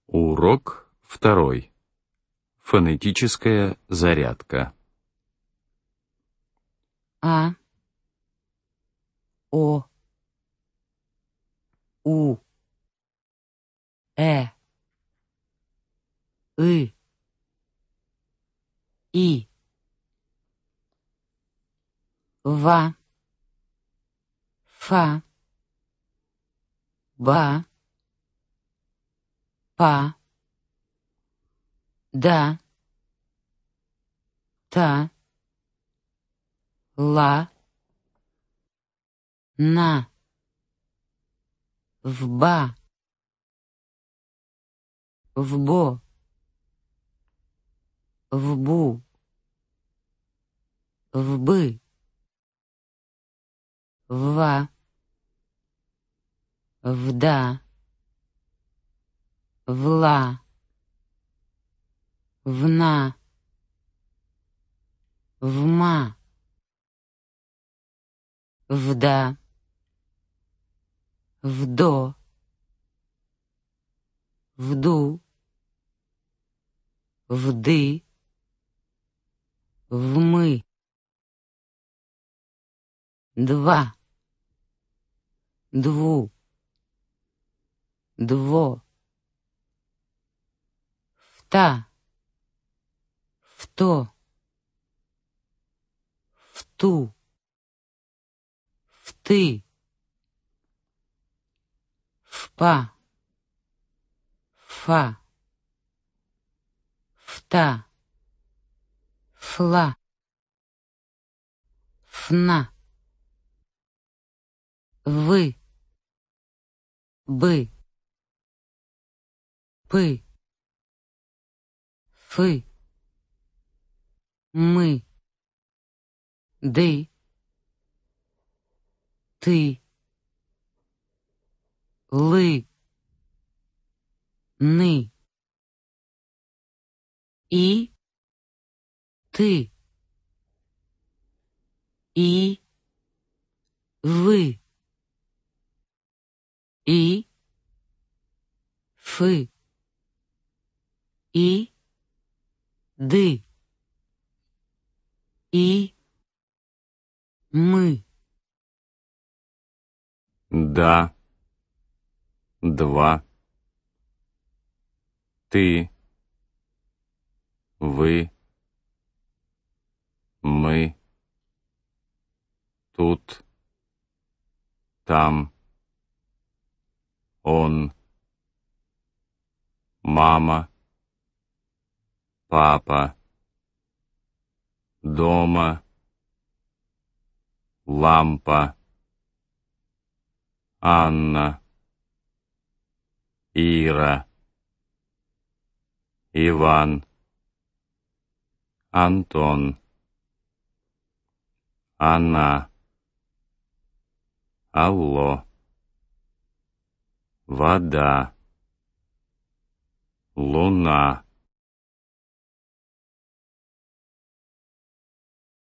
Урок 2. Фонетическая зарядка. А, О, У, И, И, Ва, Фа, Ба, Па, Да, Та, Ла, На, Вба, Вбо, Вбу, Вбы, Вва, Вда, Вла, Вна, Вма, Вда, Вдо, Вду, Вды, Вмы. 2, Дву, Дво, Вта, Вто, Вту, Вты, Впа, Фа, Фта, Фла, Фна, Вы, Бы, Пы, Фы, Мы, Ды, Ты, Лы, Ны, И, Ты, И, Вы, И, Фы, И, Ды, И, Мы. Да. 2. Ты. Вы. Мы. Тут. Там. Он. Мама. Папа. Дома. Лампа. Анна. Ира. Иван. Антон. Она. Алло. Вода. Луна.